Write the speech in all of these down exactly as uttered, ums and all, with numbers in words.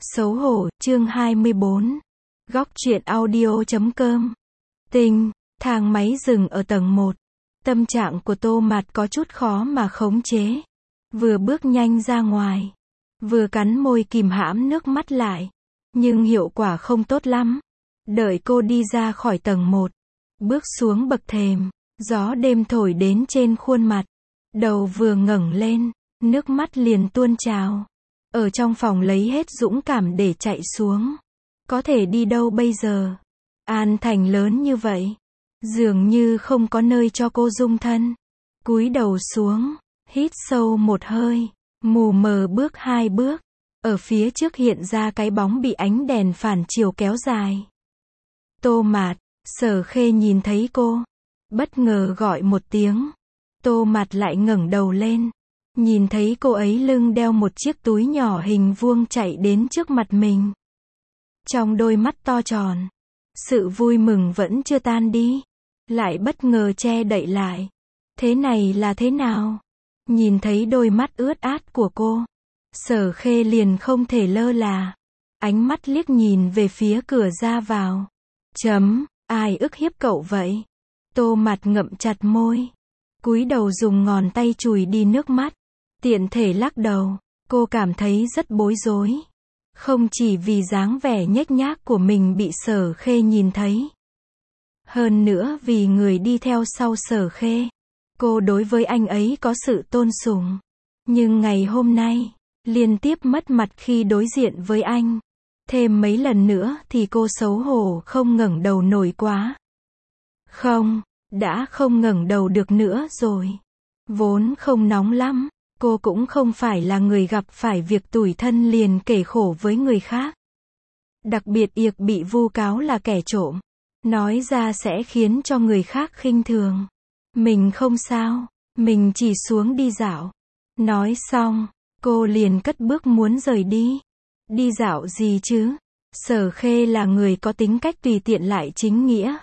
Xấu hổ, chương hai mươi bốn. Góc truyện audio chấm com. Tinh, thang máy dừng ở tầng một. Tâm trạng của Tô Mạt có chút khó mà khống chế. Vừa bước nhanh ra ngoài, vừa cắn môi kìm hãm nước mắt lại. Nhưng hiệu quả không tốt lắm. Đợi cô đi ra khỏi tầng một, bước xuống bậc thềm, gió đêm thổi đến trên khuôn mặt. Đầu vừa ngẩng lên, nước mắt liền tuôn trào. Ở trong phòng lấy hết dũng cảm để chạy xuống. Có thể đi đâu bây giờ? An Thành lớn như vậy, dường như không có nơi cho cô dung thân. Cúi đầu xuống, hít sâu một hơi, mù mờ bước hai bước. Ở phía trước hiện ra cái bóng bị ánh đèn phản chiếu kéo dài. Tô Mạt, Sở Khê nhìn thấy cô, bất ngờ gọi một tiếng. Tô Mạt lại ngẩng đầu lên, nhìn thấy cô ấy lưng đeo một chiếc túi nhỏ hình vuông chạy đến trước mặt mình. Trong đôi mắt to tròn, sự vui mừng vẫn chưa tan đi, lại bất ngờ che đậy lại. Thế này là thế nào? Nhìn thấy đôi mắt ướt át của cô, Sở Khê liền không thể lơ là. Ánh mắt liếc nhìn về phía cửa ra vào. Chấm, ai ức hiếp cậu vậy? Tô Mạt ngậm chặt môi, cúi đầu dùng ngón tay chùi đi nước mắt. Tiện thể lắc đầu, cô cảm thấy rất bối rối. Không chỉ vì dáng vẻ nhếch nhác của mình bị Sở Khê nhìn thấy. Hơn nữa vì người đi theo sau Sở Khê. Cô đối với anh ấy có sự tôn sùng. Nhưng ngày hôm nay, liên tiếp mất mặt khi đối diện với anh. Thêm mấy lần nữa thì cô xấu hổ không ngẩng đầu nổi quá. Không, đã không ngẩng đầu được nữa rồi. Vốn không nóng lắm. Cô cũng không phải là người gặp phải việc tủi thân liền kể khổ với người khác. Đặc biệt Yệc bị vu cáo là kẻ trộm. Nói ra sẽ khiến cho người khác khinh thường. Mình không sao, mình chỉ xuống đi dạo. Nói xong, cô liền cất bước muốn rời đi. Đi dạo gì chứ? Sở Khê là người có tính cách tùy tiện lại chính nghĩa.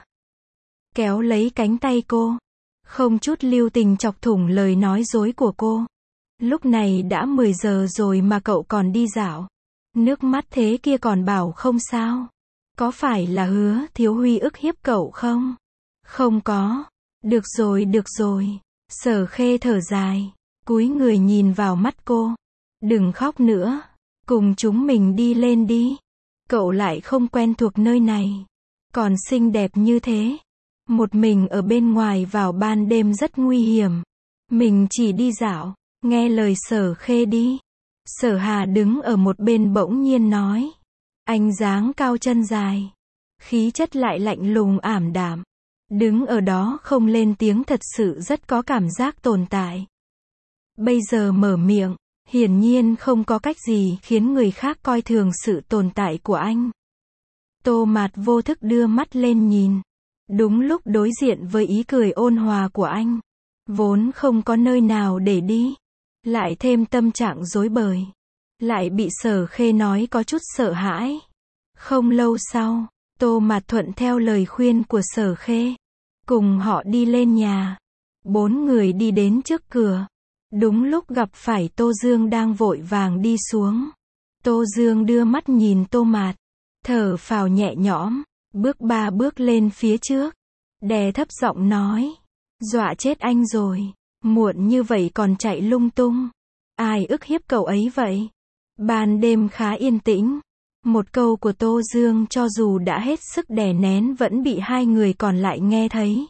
Kéo lấy cánh tay cô, không chút lưu tình chọc thủng lời nói dối của cô. Lúc này đã mười giờ rồi mà cậu còn đi dạo. Nước mắt thế kia còn bảo không sao. Có phải là Hứa Thiếu Huy ức hiếp cậu không? Không có. Được rồi, được rồi. Sở Khê thở dài, cúi người nhìn vào mắt cô. Đừng khóc nữa. Cùng chúng mình đi lên đi. Cậu lại không quen thuộc nơi này. Còn xinh đẹp như thế. Một mình ở bên ngoài vào ban đêm rất nguy hiểm. Mình chỉ đi dạo. Nghe lời Sở Khê đi. Sở Hà đứng ở một bên bỗng nhiên nói. Anh dáng cao chân dài. Khí chất lại lạnh lùng ảm đạm. Đứng ở đó không lên tiếng thật sự rất có cảm giác tồn tại. Bây giờ mở miệng, hiển nhiên không có cách gì khiến người khác coi thường sự tồn tại của anh. Tô Mạt vô thức đưa mắt lên nhìn. Đúng lúc đối diện với ý cười ôn hòa của anh. Vốn không có nơi nào để đi. Lại thêm tâm trạng rối bời. Lại bị Sở Khê nói có chút sợ hãi. Không lâu sau, Tô Mạt thuận theo lời khuyên của Sở Khê. Cùng họ đi lên nhà. Bốn người đi đến trước cửa. Đúng lúc gặp phải Tô Dương đang vội vàng đi xuống. Tô Dương đưa mắt nhìn Tô Mạt. Thở phào nhẹ nhõm. Bước ba bước lên phía trước. Đè thấp giọng nói. Dọa chết anh rồi. Muộn như vậy còn chạy lung tung. Ai ức hiếp cậu ấy vậy? Ban đêm khá yên tĩnh. Một câu của Tô Dương cho dù đã hết sức đè nén vẫn bị hai người còn lại nghe thấy.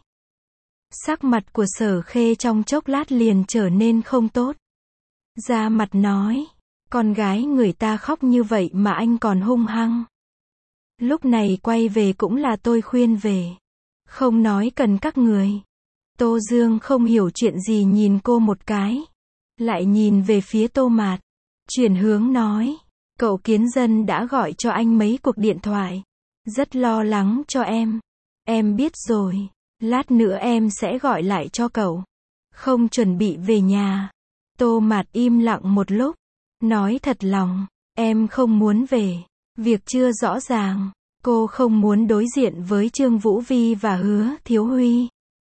Sắc mặt của Sở Khê trong chốc lát liền trở nên không tốt. Ra mặt nói. Con gái người ta khóc như vậy mà anh còn hung hăng. Lúc này quay về cũng là tôi khuyên về. Không nói cần các người. Tô Dương không hiểu chuyện gì nhìn cô một cái. Lại nhìn về phía Tô Mạt. Chuyển hướng nói. Cậu Kiến Dân đã gọi cho anh mấy cuộc điện thoại. Rất lo lắng cho em. Em biết rồi. Lát nữa em sẽ gọi lại cho cậu. Không chuẩn bị về nhà. Tô Mạt im lặng một lúc. Nói thật lòng. Em không muốn về. Việc chưa rõ ràng. Cô không muốn đối diện với Trương Vũ Vi và Hứa Thiếu Huy.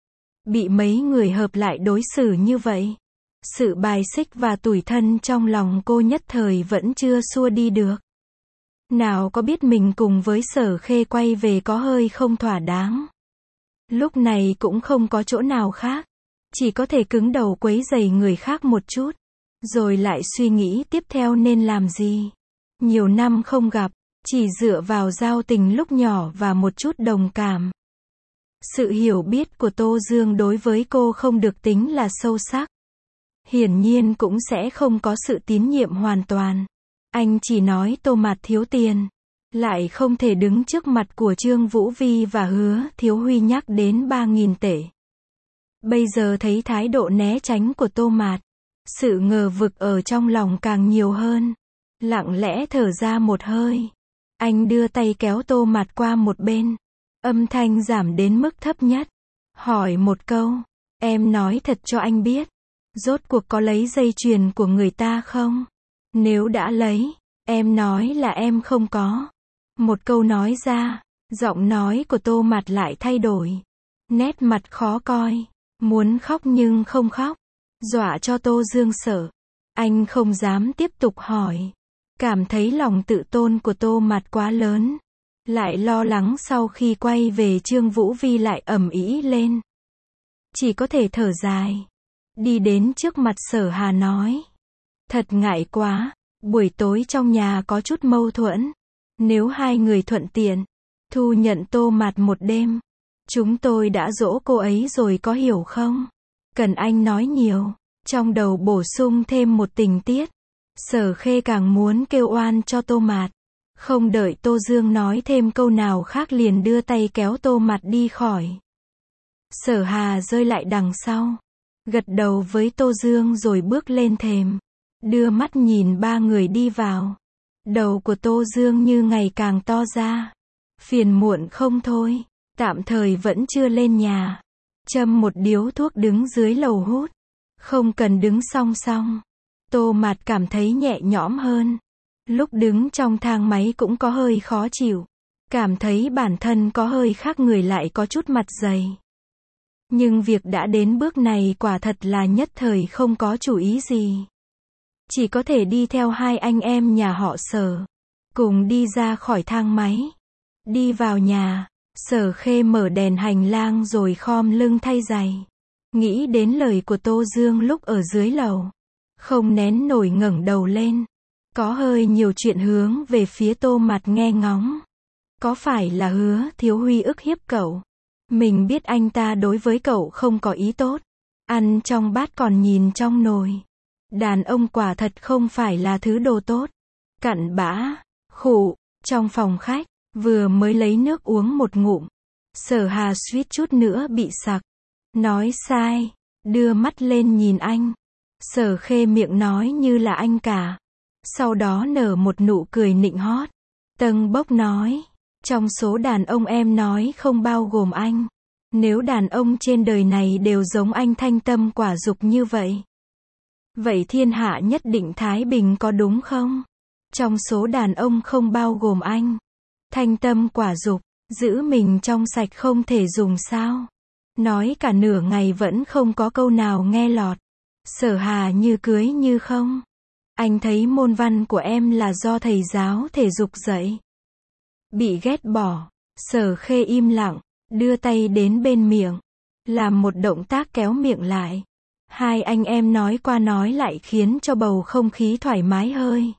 Bị mấy người hợp lại đối xử như vậy. Sự bài xích và tủi thân trong lòng cô nhất thời vẫn chưa xua đi được. Nào có biết mình cùng với Sở Khê quay về có hơi không thỏa đáng. Lúc này cũng không có chỗ nào khác. Chỉ có thể cứng đầu quấy rầy người khác một chút. Rồi lại suy nghĩ tiếp theo nên làm gì. Nhiều năm không gặp, chỉ dựa vào giao tình lúc nhỏ và một chút đồng cảm. Sự hiểu biết của Tô Dương đối với cô không được tính là sâu sắc. Hiển nhiên cũng sẽ không có sự tín nhiệm hoàn toàn. Anh chỉ nói Tô Mạt thiếu tiền. Lại không thể đứng trước mặt của Trương Vũ Vi và Hứa Thiếu Huy nhắc đến ba nghìn tệ. Bây giờ thấy thái độ né tránh của Tô Mạt. Sự ngờ vực ở trong lòng càng nhiều hơn. Lặng lẽ thở ra một hơi. Anh đưa tay kéo Tô Mạt qua một bên. Âm thanh giảm đến mức thấp nhất. Hỏi một câu. Em nói thật cho anh biết. Rốt cuộc có lấy dây chuyền của người ta không? Nếu đã lấy, em nói là em không có. Một câu nói ra, giọng nói của Tô Mạt lại thay đổi. Nét mặt khó coi. Muốn khóc nhưng không khóc. Dọa cho Tô Dương sợ. Anh không dám tiếp tục hỏi. Cảm thấy lòng tự tôn của Tô Mạt quá lớn. Lại lo lắng sau khi quay về Trương Vũ Vi lại ầm ĩ lên. Chỉ có thể thở dài. Đi đến trước mặt Sở Hà nói. Thật ngại quá. Buổi tối trong nhà có chút mâu thuẫn. Nếu hai người thuận tiện, thu nhận Tô Mạt một đêm. Chúng tôi đã dỗ cô ấy rồi có hiểu không? Cần anh nói nhiều. Trong đầu bổ sung thêm một tình tiết. Sở Khê càng muốn kêu oan cho Tô Mạt. Không đợi Tô Dương nói thêm câu nào khác liền đưa tay kéo Tô Mạt đi khỏi. Sở Hà rơi lại đằng sau. Gật đầu với Tô Dương rồi bước lên thềm. Đưa mắt nhìn ba người đi vào. Đầu của Tô Dương như ngày càng to ra. Phiền muộn không thôi. Tạm thời vẫn chưa lên nhà. Châm một điếu thuốc đứng dưới lầu hút. Không cần đứng song song. Tô Mạt cảm thấy nhẹ nhõm hơn. Lúc đứng trong thang máy cũng có hơi khó chịu. Cảm thấy bản thân có hơi khác người lại có chút mặt dày. Nhưng việc đã đến bước này quả thật là nhất thời không có chủ ý gì. Chỉ có thể đi theo hai anh em nhà họ Sở. Cùng đi ra khỏi thang máy. Đi vào nhà. Sở Khê mở đèn hành lang rồi khom lưng thay giày. Nghĩ đến lời của Tô Dương lúc ở dưới lầu. Không nén nổi ngẩng đầu lên. Có hơi nhiều chuyện hướng về phía Tô Mạt nghe ngóng. Có phải là Hứa Thiếu Huy ức hiếp cậu? Mình biết anh ta đối với cậu không có ý tốt. Ăn trong bát còn nhìn trong nồi. Đàn ông quả thật không phải là thứ đồ tốt. Cặn bã, khụ, trong phòng khách, vừa mới lấy nước uống một ngụm. Sở Hà suýt chút nữa bị sặc. Nói sai, đưa mắt lên nhìn anh. Sở Khê miệng nói như là anh cả. Sau đó nở một nụ cười nịnh hót. Tâng bốc nói, trong số đàn ông em nói không bao gồm anh. Nếu đàn ông trên đời này đều giống anh thanh tâm quả dục như vậy. Vậy thiên hạ nhất định thái bình có đúng không? Trong số đàn ông không bao gồm anh. Thanh tâm quả dục, giữ mình trong sạch không thể dùng sao? Nói cả nửa ngày vẫn không có câu nào nghe lọt. Sở Hà như cưới như không. Anh thấy môn văn của em là do thầy giáo thể dục dạy. Bị ghét bỏ. Sở Khê im lặng, đưa tay đến bên miệng. Làm một động tác kéo miệng lại. Hai anh em nói qua nói lại khiến cho bầu không khí thoải mái hơi.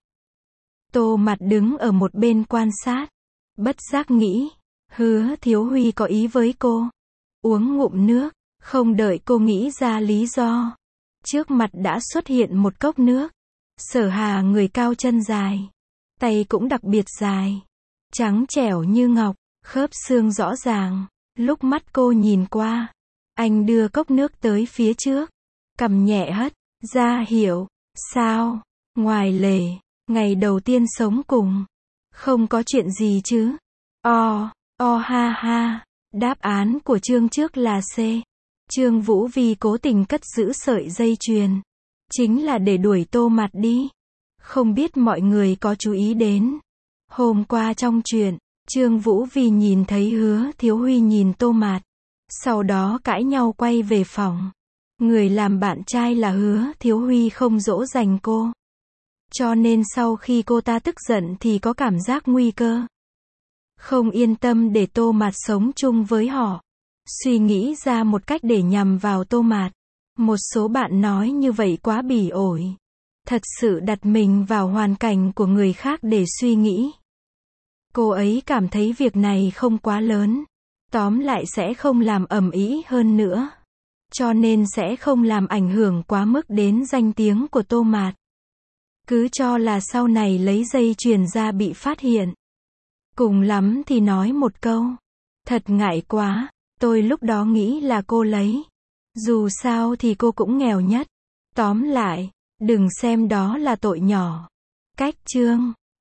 Tô Mạt đứng ở một bên quan sát. Bất giác nghĩ. Hứa Thiếu Huy có ý với cô. Uống ngụm nước. Không đợi cô nghĩ ra lý do. Trước mặt đã xuất hiện một cốc nước. Sở Hà người cao chân dài. Tay cũng đặc biệt dài. Trắng trẻo như ngọc. Khớp xương rõ ràng. Lúc mắt cô nhìn qua. Anh đưa cốc nước tới phía trước. Cầm nhẹ hất. Ra hiểu. Sao? Ngoài lề. Ngày đầu tiên sống cùng. Không có chuyện gì chứ? O. O ha ha. Đáp án của chương trước là C. Trương Vũ Vi cố tình cất giữ sợi dây chuyền. Chính là để đuổi Tô Mạt đi. Không biết mọi người có chú ý đến. Hôm qua trong chuyện, Trương Vũ Vi nhìn thấy Hứa Thiếu Huy nhìn Tô Mạt. Sau đó cãi nhau quay về phòng. Người làm bạn trai là Hứa Thiếu Huy không dỗ dành cô. Cho nên sau khi cô ta tức giận thì có cảm giác nguy cơ. Không yên tâm để Tô Mạt sống chung với họ. Suy nghĩ ra một cách để nhằm vào Tô Mạt. Một số bạn nói như vậy quá bỉ ổi. Thật sự đặt mình vào hoàn cảnh của người khác để suy nghĩ. Cô ấy cảm thấy việc này không quá lớn. Tóm lại sẽ không làm ầm ĩ hơn nữa. Cho nên sẽ không làm ảnh hưởng quá mức đến danh tiếng của Tô Mạt. Cứ cho là sau này lấy dây chuyền ra bị phát hiện. Cùng lắm thì nói một câu. Thật ngại quá, tôi lúc đó nghĩ là cô lấy. Dù sao thì cô cũng nghèo nhất. Tóm lại, đừng xem đó là tội nhỏ. Cách chương